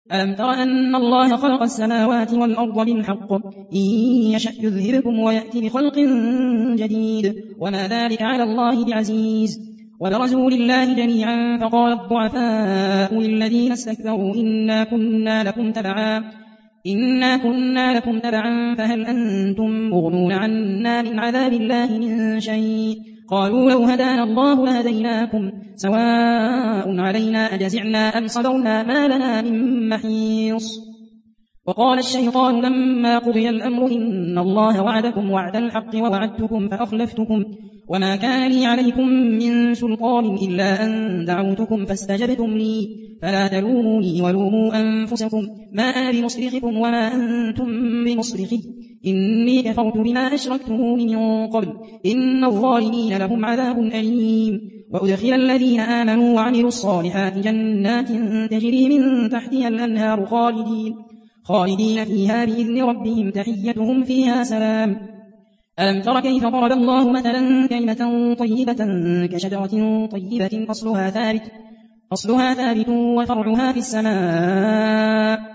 ألم تر أن الله خلق السماوات والأرض بالحق إن يشأ يذهبكم ويأتي بخلق جديد وما ذلك على الله بعزيز وبرزوا لله جميعا فقال الضعفاء للذين استكبروا إنا كنا لكم تبعا فهل أنتم مغنون عنا من عذاب الله من شيء قالوا لو هدانا الله لهديناكم سواء علينا أجزعنا أم صبرنا ما لنا من محيص وقال الشيطان لما قضي الأمر إن الله وعدكم وعد الحق ووعدتكم فأخلفتكم وما كان لي عليكم من سلطان إلا أن دعوتكم فاستجبتم لي فلا تلوموني ولوموا أنفسكم ما أنا بمصرخكم وما أنتم بمصرخي إني كفرت بما أشركتمون من قبل إن الظالمين لهم عذاب أليم وأدخل الذين آمنوا وعملوا الصالحات جنات تجري من تحتها الأنهار خالدين فيها بإذن ربهم تحيتهم فيها سلام ألم تر كيف ضرب الله مثلا كلمة طيبة كشجرة طيبة أصلها ثابت وفرعها في السماء